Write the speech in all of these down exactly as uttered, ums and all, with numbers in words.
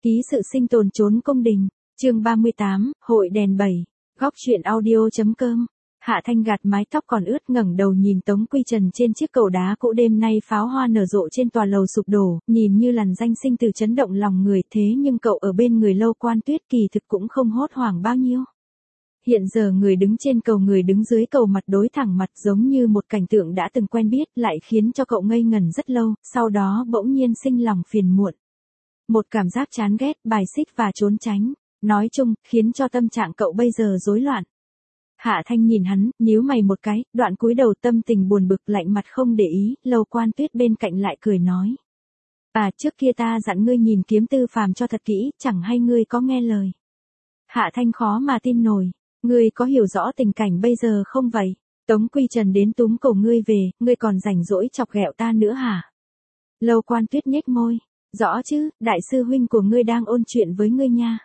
Ký sự sinh tồn trốn cung đình, chương ba mươi tám, hội đèn bảy, góc truyện audio.com. Hạ Thanh gạt mái tóc còn ướt ngẩng đầu nhìn Tống Quy Trần trên chiếc cầu đá cũ, đêm nay pháo hoa nở rộ trên tòa lầu sụp đổ, nhìn như làn danh sinh từ chấn động lòng người, thế nhưng cậu ở bên người Lâu Quan Tuyết kỳ thực cũng không hốt hoảng bao nhiêu. Hiện giờ người đứng trên cầu người đứng dưới cầu mặt đối thẳng mặt, giống như một cảnh tượng đã từng quen biết, lại khiến cho cậu ngây ngẩn rất lâu, sau đó bỗng nhiên sinh lòng phiền muộn. Một cảm giác chán ghét, bài xích và trốn tránh, nói chung, khiến cho tâm trạng cậu bây giờ rối loạn. Hạ Thanh nhìn hắn, nhíu mày một cái, đoạn cúi đầu tâm tình buồn bực, lạnh mặt không để ý. Lâu Quan Tuyết bên cạnh lại cười nói: "À, trước kia ta dặn ngươi nhìn kiếm Tư Phàm cho thật kỹ, chẳng hay ngươi có nghe lời." Hạ Thanh khó mà tin nổi: "Ngươi có hiểu rõ tình cảnh bây giờ không vậy? Tống Quy Trần đến túm cổ ngươi về, ngươi còn rảnh rỗi chọc ghẹo ta nữa hả?" Lâu Quan Tuyết nhếch môi: "Rõ chứ, đại sư huynh của ngươi đang ôn chuyện với ngươi nha."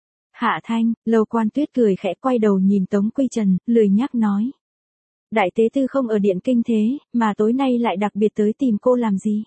Hạ Thanh, Lâu Quan Tuyết cười khẽ, quay đầu nhìn Tống Quy Trần, lười nhác nói: "Đại tế tư không ở điện kinh thế, mà tối nay lại đặc biệt tới tìm cô làm gì?"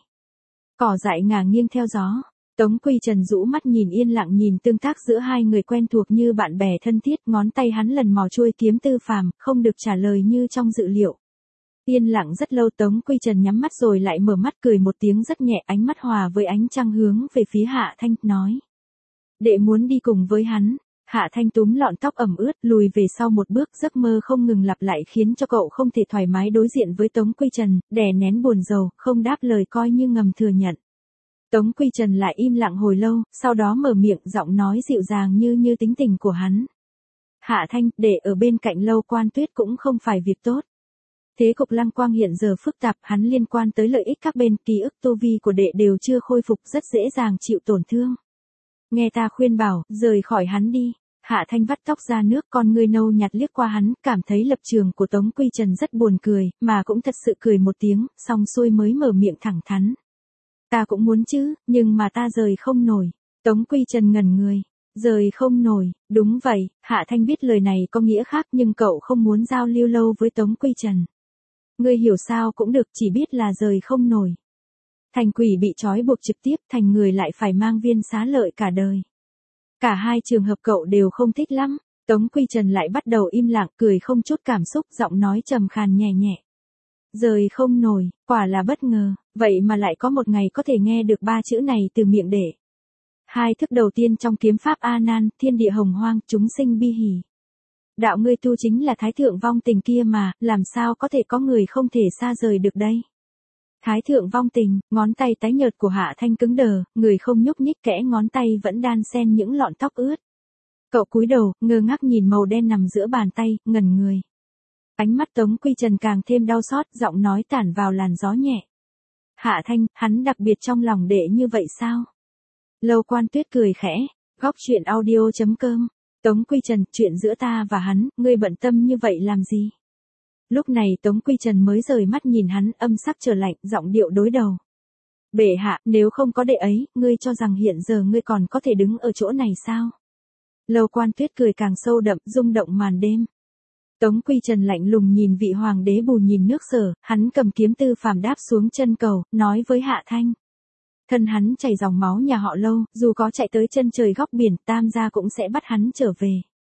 Cỏ dại ngả nghiêng theo gió. Tống Quy Trần rũ mắt nhìn, yên lặng nhìn tương tác giữa hai người quen thuộc như bạn bè thân thiết, ngón tay hắn lần mò chuôi kiếm Tư Phàm, không được trả lời như trong dự liệu. Yên lặng rất lâu, Tống Quy Trần nhắm mắt rồi lại mở mắt, cười một tiếng rất nhẹ, ánh mắt hòa với ánh trăng hướng về phía Hạ Thanh, nói: "Đệ muốn đi cùng với hắn." Hạ Thanh túm lọn tóc ẩm ướt, lùi về sau một bước, giấc mơ không ngừng lặp lại khiến cho cậu không thể thoải mái đối diện với Tống Quy Trần, đè nén buồn rầu, không đáp lời coi như ngầm thừa nhận. Tống Quy Trần lại im lặng hồi lâu, sau đó mở miệng, giọng nói dịu dàng như như tính tình của hắn: "Hạ Thanh, để ở bên cạnh Lâu Quan Tuyết cũng không phải việc tốt. Thế cục Lăng Quang hiện giờ phức tạp, hắn liên quan tới lợi ích các bên, ký ức tu vi của đệ đều chưa khôi phục, rất dễ dàng chịu tổn thương. Nghe ta khuyên bảo, rời khỏi hắn đi." Hạ Thanh vắt tóc ra nước, con ngươi nâu nhạt liếc qua hắn, cảm thấy lập trường của Tống Quy Trần rất buồn cười, mà cũng thật sự cười một tiếng, xong xuôi mới mở miệng thẳng thắn: "Ta cũng muốn chứ, nhưng mà ta rời không nổi." Tống Quy Trần ngẩn người: "Rời không nổi?" "Đúng vậy." Hạ Thanh biết lời này có nghĩa khác, nhưng cậu không muốn giao lưu lâu với Tống Quy Trần. "Ngươi hiểu sao cũng được, chỉ biết là rời không nổi. Thành quỷ bị trói buộc trực tiếp, thành người lại phải mang viên xá lợi cả đời. Cả hai trường hợp cậu đều không thích lắm." Tống Quy Trần lại bắt đầu im lặng, cười không chút cảm xúc, giọng nói trầm khàn nhẹ nhẹ: "Rời không nổi, quả là bất ngờ, vậy mà lại có một ngày có thể nghe được ba chữ này từ miệng đệ. Hai thức đầu tiên trong kiếm pháp A Nan, thiên địa hồng hoang, chúng sinh bi hỉ. Đạo ngươi tu chính là Thái Thượng Vong Tình kia mà, làm sao có thể có người không thể xa rời được đây?" Thái Thượng Vong Tình, ngón tay tái nhợt của Hạ Thanh cứng đờ, người không nhúc nhích, kẽ ngón tay vẫn đan xen những lọn tóc ướt. Cậu cúi đầu, ngơ ngác nhìn màu đen nằm giữa bàn tay, ngẩn người. Ánh mắt Tống Quy Trần càng thêm đau xót, giọng nói tản vào làn gió nhẹ: "Hạ Thanh, hắn đặc biệt trong lòng đệ như vậy sao?" Lâu Quan Tuyết cười khẽ: "Góc truyện audio.com. Tống Quy Trần, chuyện giữa ta và hắn, ngươi bận tâm như vậy làm gì?" Lúc này Tống Quy Trần mới rời mắt nhìn hắn, âm sắc trở lạnh, giọng điệu đối đầu: "Bệ hạ, nếu không có đệ ấy, ngươi cho rằng hiện giờ ngươi còn có thể đứng ở chỗ này sao?" Lâu Quan Tuyết cười càng sâu đậm, rung động màn đêm. Tống Quy Trần lạnh lùng nhìn vị hoàng đế bù nhìn nước Sở, hắn cầm kiếm Tư Phàm đáp xuống chân cầu, nói với Hạ Thanh. Thân hắn chảy dòng máu nhà họ Lâu, dù có chạy tới chân trời góc biển, Tam gia cũng sẽ bắt hắn trở về.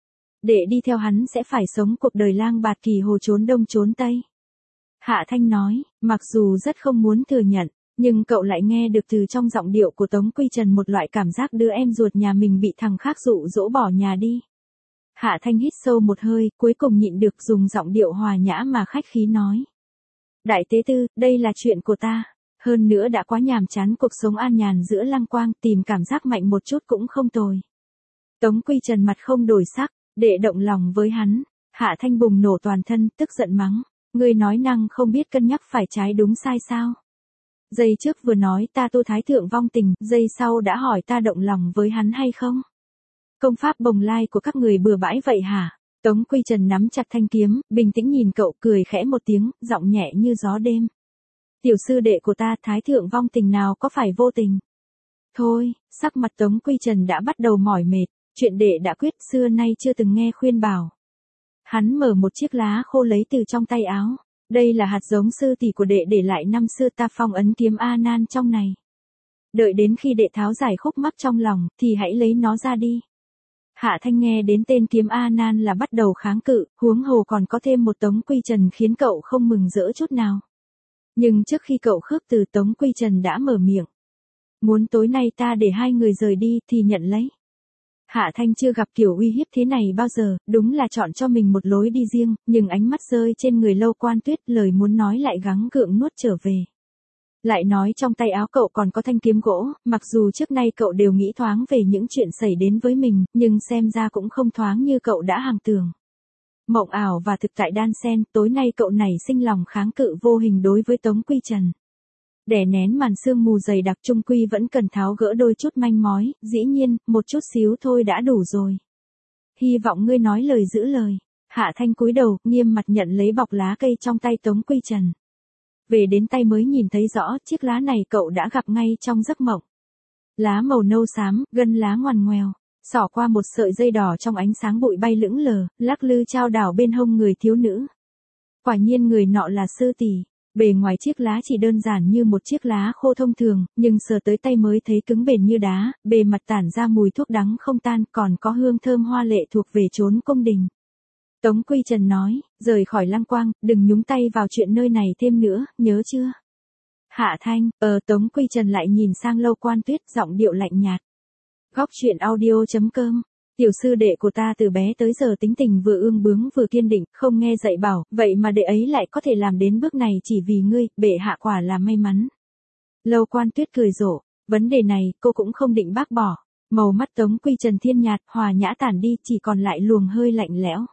Để đi theo hắn sẽ phải sống cuộc đời lang bạt kỳ hồ, trốn đông trốn tây. Hạ Thanh nói, mặc dù rất không muốn thừa nhận, nhưng cậu lại nghe được từ trong giọng điệu của Tống Quy Trần một loại cảm giác đứa em ruột nhà mình bị thằng khác dụ dỗ bỏ nhà đi. Hạ Thanh hít sâu một hơi, cuối cùng nhịn được dùng giọng điệu hòa nhã mà khách khí nói: "Đại tế tư, đây là chuyện của ta. Hơn nữa đã quá nhàm chán cuộc sống an nhàn giữa Lăng Quang, tìm cảm giác mạnh một chút cũng không tồi." Tống Quy Trần mặt không đổi sắc, để động lòng với hắn. Hạ Thanh bùng nổ toàn thân, tức giận mắng: "Ngươi nói năng không biết cân nhắc phải trái đúng sai sao? Giây trước vừa nói ta tu Thái Thượng Vong Tình, giây sau đã hỏi ta động lòng với hắn hay không? Công pháp bồng lai của các người bừa bãi vậy hả?" Tống Quy Trần nắm chặt thanh kiếm, bình tĩnh nhìn cậu, cười khẽ một tiếng, giọng nhẹ như gió đêm: "Tiểu sư đệ của ta, Thái Thượng Vong Tình nào có phải vô tình?" Thôi, sắc mặt Tống Quy Trần đã bắt đầu mỏi mệt, chuyện đệ đã quyết, xưa nay chưa từng nghe khuyên bảo. Hắn mở một chiếc lá khô lấy từ trong tay áo. "Đây là hạt giống sư tỷ của đệ để lại năm xưa, ta phong ấn kiếm A Nan trong này. Đợi đến khi đệ tháo giải khúc mắc trong lòng, thì hãy lấy nó ra đi. Hạ Thanh nghe đến tên kiếm A Nan là bắt đầu kháng cự, huống hồ còn có thêm một Tống Quy Trần khiến cậu không mừng rỡ chút nào. Nhưng trước khi cậu khước từ, Tống Quy Trần đã mở miệng. Muốn tối nay ta để hai người rời đi thì nhận lấy. Hạ Thanh chưa gặp kiểu uy hiếp thế này bao giờ, đúng là chọn cho mình một lối đi riêng, nhưng ánh mắt rơi trên người Lâu Quan Tuyết, lời muốn nói lại gắng gượng nuốt trở về. Lại nói trong tay áo cậu còn có thanh kiếm gỗ, mặc dù trước nay cậu đều nghĩ thoáng về những chuyện xảy đến với mình, nhưng xem ra cũng không thoáng như cậu đã hàng tưởng. Mộng ảo và thực tại đan xen, tối nay cậu nảy sinh lòng kháng cự vô hình đối với Tống Quy Trần. Đè nén màn sương mù dày đặc trung quy vẫn cần tháo gỡ đôi chút manh mối, dĩ nhiên, một chút xíu thôi đã đủ rồi. Hy vọng ngươi nói lời giữ lời. Hạ Thanh cúi đầu, nghiêm mặt nhận lấy bọc lá cây trong tay Tống Quy Trần. Về đến tay mới nhìn thấy rõ, chiếc lá này cậu đã gặp ngay trong giấc mộng. Lá màu nâu xám, gân lá ngoằn ngoèo, xỏ qua một sợi dây đỏ trong ánh sáng bụi bay lững lờ, lắc lư chao đảo bên hông người thiếu nữ. Quả nhiên người nọ là sư tỷ. Bề ngoài chiếc lá chỉ đơn giản như một chiếc lá khô thông thường, nhưng sờ tới tay mới thấy cứng bền như đá, bề mặt tản ra mùi thuốc đắng không tan, còn có hương thơm hoa lệ thuộc về chốn cung đình. Tống Quy Trần nói, rời khỏi Lăng Quang, đừng nhúng tay vào chuyện nơi này thêm nữa, nhớ chưa? Hạ Thanh, ờ Tống Quy Trần lại nhìn sang Lâu Quan Tuyết, giọng điệu lạnh nhạt. Góc truyện audio chấm com. Tiểu sư đệ của ta từ bé tới giờ tính tình vừa ương bướng vừa kiên định, không nghe dạy bảo, vậy mà đệ ấy lại có thể làm đến bước này chỉ vì ngươi, bệ hạ quả là may mắn. Lâu Quan Tuyết cười rộ, vấn đề này cô cũng không định bác bỏ. Màu mắt Tống Quy Trần thiên nhạt, hòa nhã tản đi, chỉ còn lại luồng hơi lạnh lẽo.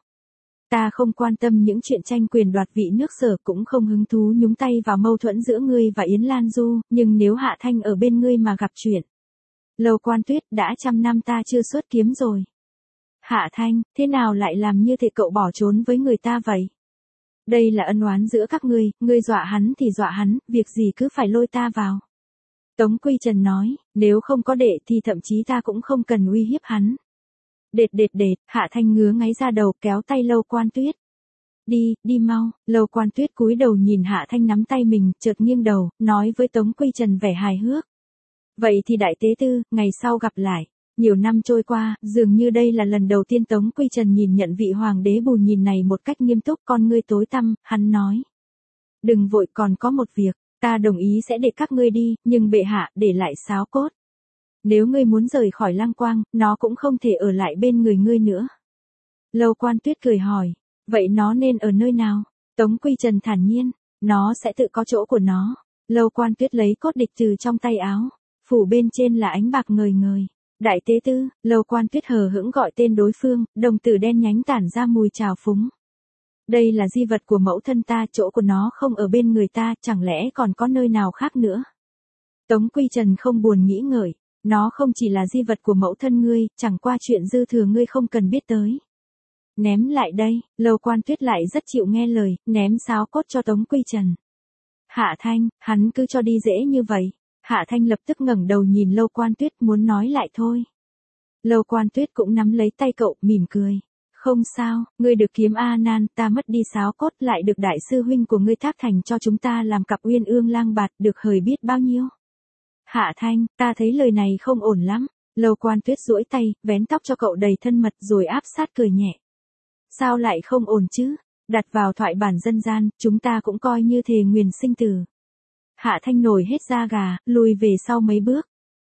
Ta không quan tâm những chuyện tranh quyền đoạt vị nước Sở, cũng không hứng thú nhúng tay vào mâu thuẫn giữa ngươi và Yến Lan Du, nhưng nếu Hạ Thanh ở bên ngươi mà gặp chuyện. Lâu Quan Tuyết, đã trăm năm ta chưa xuất kiếm rồi. Hạ Thanh, thế nào lại làm như thế, cậu bỏ trốn với người ta vậy? Đây là ân oán giữa các ngươi, ngươi dọa hắn thì dọa hắn, việc gì cứ phải lôi ta vào. Tống Quy Trần nói, nếu không có đệ thì thậm chí ta cũng không cần uy hiếp hắn. Đệt đệt đệt, Hạ Thanh ngứa ngáy ra đầu, kéo tay Lâu Quan Tuyết. Đi, đi mau. Lâu Quan Tuyết cúi đầu nhìn Hạ Thanh nắm tay mình, chợt nghiêng đầu, nói với Tống Quy Trần vẻ hài hước. Vậy thì đại tế tư, ngày sau gặp lại. Nhiều năm trôi qua, dường như đây là lần đầu tiên Tống Quy Trần nhìn nhận vị hoàng đế bù nhìn này một cách nghiêm túc, con ngươi tối tăm, hắn nói. Đừng vội, còn có một việc, ta đồng ý sẽ để các ngươi đi, nhưng bệ hạ, để lại Sáo Cốt. Nếu ngươi muốn rời khỏi Lăng Quang, nó cũng không thể ở lại bên người ngươi nữa. Lâu Quan Tuyết cười hỏi, vậy nó nên ở nơi nào? Tống Quy Trần thản nhiên, nó sẽ tự có chỗ của nó. Lâu Quan Tuyết lấy cốt địch từ trong tay áo, phủ bên trên là ánh bạc ngời ngời. Đại tế tư, Lâu Quan Tuyết hờ hững gọi tên đối phương, đồng tử đen nhánh tản ra mùi trào phúng. Đây là di vật của mẫu thân ta, chỗ của nó không ở bên người ta, chẳng lẽ còn có nơi nào khác nữa? Tống Quy Trần không buồn nghĩ ngợi, nó không chỉ là di vật của mẫu thân ngươi, chẳng qua chuyện dư thừa ngươi không cần biết tới. Ném lại đây, Lâu Quan Tuyết lại rất chịu nghe lời, ném Sáo Cốt cho Tống Quy Trần. Hạ Thanh, hắn cứ cho đi dễ như vậy. Hạ Thanh lập tức ngẩng đầu nhìn Lâu Quan Tuyết, muốn nói lại thôi. Lâu Quan Tuyết cũng nắm lấy tay cậu, mỉm cười. Không sao, ngươi được kiếm A Nan, ta mất đi Sáo Cốt, lại được đại sư huynh của ngươi thác thành cho chúng ta làm cặp uyên ương lang bạt, được hời biết bao nhiêu. Hạ Thanh, ta thấy lời này không ổn lắm. Lâu Quan Tuyết duỗi tay, vén tóc cho cậu đầy thân mật rồi áp sát cười nhẹ. Sao lại không ổn chứ? Đặt vào thoại bản dân gian, chúng ta cũng coi như thề nguyền sinh tử. Hạ Thanh nổi hết da gà, lùi về sau mấy bước.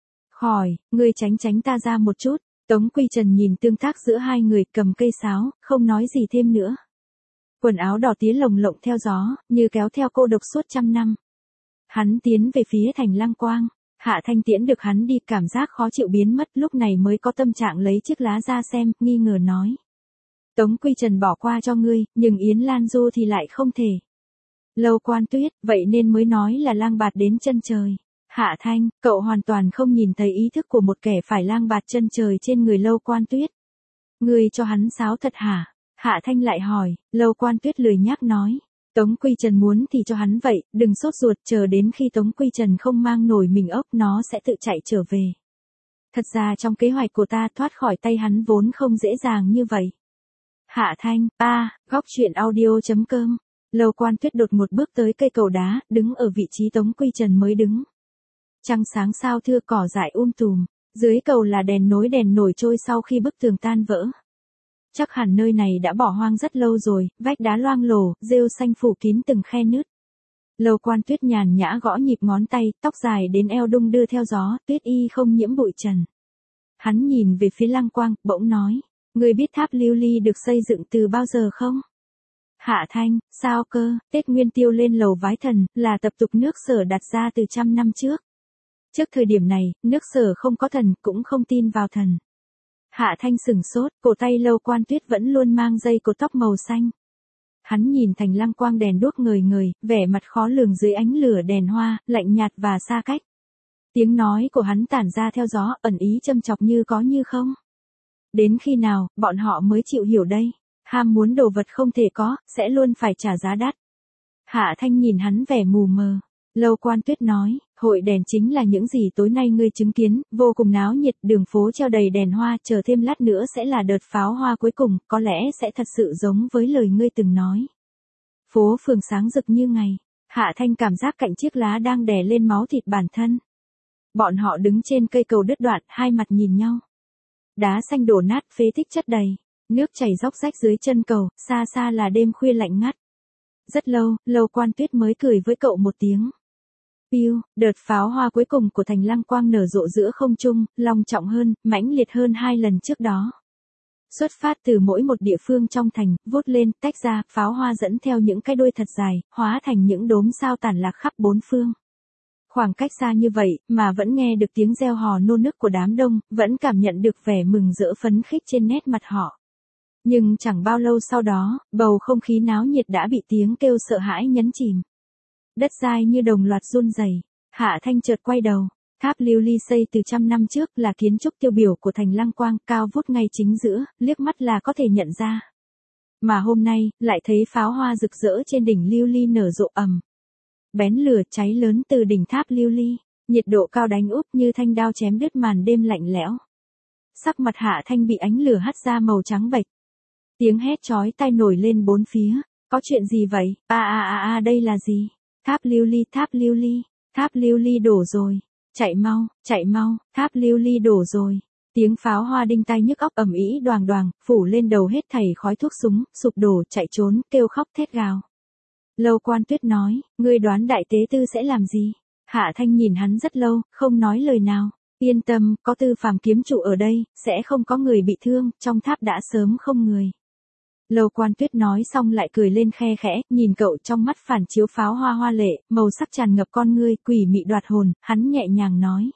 Khỏi, ngươi tránh tránh ta ra một chút. Tống Quy Trần nhìn tương tác giữa hai người, cầm cây sáo, không nói gì thêm nữa. Quần áo đỏ tía lồng lộng theo gió, như kéo theo cô độc suốt trăm năm. Hắn tiến về phía thành Lăng Quang. Hạ Thanh tiễn được hắn đi, cảm giác khó chịu biến mất, lúc này mới có tâm trạng lấy chiếc lá ra xem, nghi ngờ nói. Tống Quy Trần bỏ qua cho ngươi, nhưng Yến Lan Du thì lại không thể. Lâu Quan Tuyết, vậy nên mới nói là lang bạt đến chân trời. Hạ Thanh, cậu hoàn toàn không nhìn thấy ý thức của một kẻ phải lang bạt chân trời trên người Lâu Quan Tuyết. Ngươi cho hắn sáo thật hả? Hạ Thanh lại hỏi, Lâu Quan Tuyết lười nhác nói. Tống Quy Trần muốn thì cho hắn vậy, đừng sốt ruột, chờ đến khi Tống Quy Trần không mang nổi mình ốc, nó sẽ tự chạy trở về. Thật ra trong kế hoạch của ta, thoát khỏi tay hắn vốn không dễ dàng như vậy. Hạ Thanh, a, góc truyện audio chấm com. Lâu Quan Tuyết đột một bước tới cây cầu đá, đứng ở vị trí Tống Quy Trần mới đứng. Trăng sáng sao thưa, cỏ dại um tùm, dưới cầu là đèn nối đèn nổi trôi sau khi bức tường tan vỡ. Chắc hẳn nơi này đã bỏ hoang rất lâu rồi, vách đá loang lổ, rêu xanh phủ kín từng khe nứt. Lâu Quan Tuyết nhàn nhã gõ nhịp ngón tay, tóc dài đến eo đung đưa theo gió, tuyết y không nhiễm bụi trần. Hắn nhìn về phía Lăng Quang, bỗng nói, ngươi biết tháp lưu ly được xây dựng từ bao giờ không? Hạ Thanh, sao cơ? Tết Nguyên Tiêu lên lầu vái thần, là tập tục nước Sở đặt ra từ trăm năm trước. Trước thời điểm này, nước Sở không có thần, cũng không tin vào thần. Hạ Thanh sửng sốt, cổ tay Lâu Quan Tuyết vẫn luôn mang dây cột tóc màu xanh. Hắn nhìn thành Lăng Quang đèn đuốc ngời ngời, vẻ mặt khó lường dưới ánh lửa đèn hoa, lạnh nhạt và xa cách. Tiếng nói của hắn tản ra theo gió, ẩn ý châm chọc như có như không. Đến khi nào, bọn họ mới chịu hiểu đây? Ham muốn đồ vật không thể có, sẽ luôn phải trả giá đắt. Hạ Thanh nhìn hắn vẻ mù mờ. Lâu Quan Tuyết nói, hội đèn chính là những gì tối nay ngươi chứng kiến, vô cùng náo nhiệt, đường phố treo đầy đèn hoa, chờ thêm lát nữa sẽ là đợt pháo hoa cuối cùng, có lẽ sẽ thật sự giống với lời ngươi từng nói. Phố phường sáng rực như ngày. Hạ Thanh cảm giác cạnh chiếc lá đang đè lên máu thịt bản thân. Bọn họ đứng trên cây cầu đứt đoạn, hai mặt nhìn nhau. Đá xanh đổ nát, phế tích chất đầy. Nước chảy róc rách dưới chân cầu, xa xa là đêm khuya lạnh ngắt. Rất lâu, Lâu Quan Tuyết mới cười với cậu một tiếng. Piu, đợt pháo hoa cuối cùng của thành Lăng Quang nở rộ giữa không trung, long trọng hơn, mãnh liệt hơn hai lần trước đó. Xuất phát từ mỗi một địa phương trong thành, vút lên, tách ra, pháo hoa dẫn theo những cái đuôi thật dài, hóa thành những đốm sao tản lạc khắp bốn phương. Khoảng cách xa như vậy, mà vẫn nghe được tiếng reo hò nô nức của đám đông, vẫn cảm nhận được vẻ mừng rỡ phấn khích trên nét mặt họ. Nhưng chẳng bao lâu sau đó, bầu không khí náo nhiệt đã bị tiếng kêu sợ hãi nhấn chìm. Đất dai như đồng loạt run rẩy. Hạ Thanh chợt quay đầu. Tháp lưu ly xây từ trăm năm trước là kiến trúc tiêu biểu của thành Lăng Quang, cao vút ngay chính giữa, liếc mắt là có thể nhận ra. Mà hôm nay, lại thấy pháo hoa rực rỡ trên đỉnh lưu ly nở rộ ầm. Bén lửa cháy lớn từ đỉnh tháp lưu ly, nhiệt độ cao đánh úp như thanh đao chém đứt màn đêm lạnh lẽo. Sắc mặt Hạ Thanh bị ánh lửa hắt ra màu trắng bệch. Tiếng hét chói tai nổi lên bốn phía, có chuyện gì vậy? A a a a đây là gì? Tháp lưu ly, tháp lưu ly, tháp lưu ly đổ rồi. Chạy mau, chạy mau, tháp lưu ly đổ rồi. Tiếng pháo hoa đinh tai nhức óc ầm ĩ đoàng đoàng, phủ lên đầu hết thảy khói thuốc súng, sụp đổ, chạy trốn, kêu khóc thét gào. Lâu Quan Tuyết nói, ngươi đoán đại tế tư sẽ làm gì? Hạ Thanh nhìn hắn rất lâu, không nói lời nào. Yên tâm, có Tư Phàm kiếm chủ ở đây, sẽ không có người bị thương, trong tháp đã sớm không người. Lâu Quan Tuyết nói xong lại cười lên khe khẽ, nhìn cậu trong mắt phản chiếu pháo hoa hoa lệ, màu sắc tràn ngập con ngươi, quỷ mị đoạt hồn, hắn nhẹ nhàng nói.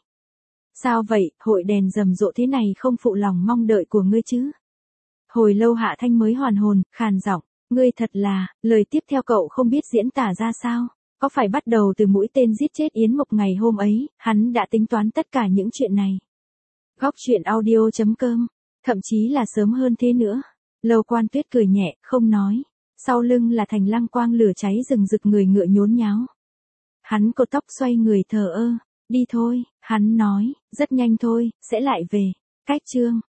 Sao vậy, hội đèn rầm rộ thế này không phụ lòng mong đợi của ngươi chứ? Hồi lâu Hạ Thanh mới hoàn hồn, khàn giọng, ngươi thật là, lời tiếp theo cậu không biết diễn tả ra sao? Có phải bắt đầu từ mũi tên giết chết Yến Mộc ngày hôm ấy, hắn đã tính toán tất cả những chuyện này. Góc truyện audio chấm com, thậm chí là sớm hơn thế nữa. Lâu Quan Tuyết cười nhẹ, không nói. Sau lưng là thành Lăng Quang lửa cháy rừng rực, người ngựa nhốn nháo. Hắn cột tóc xoay người thờ ơ. Đi thôi, hắn nói, rất nhanh thôi, sẽ lại về. Cách chương.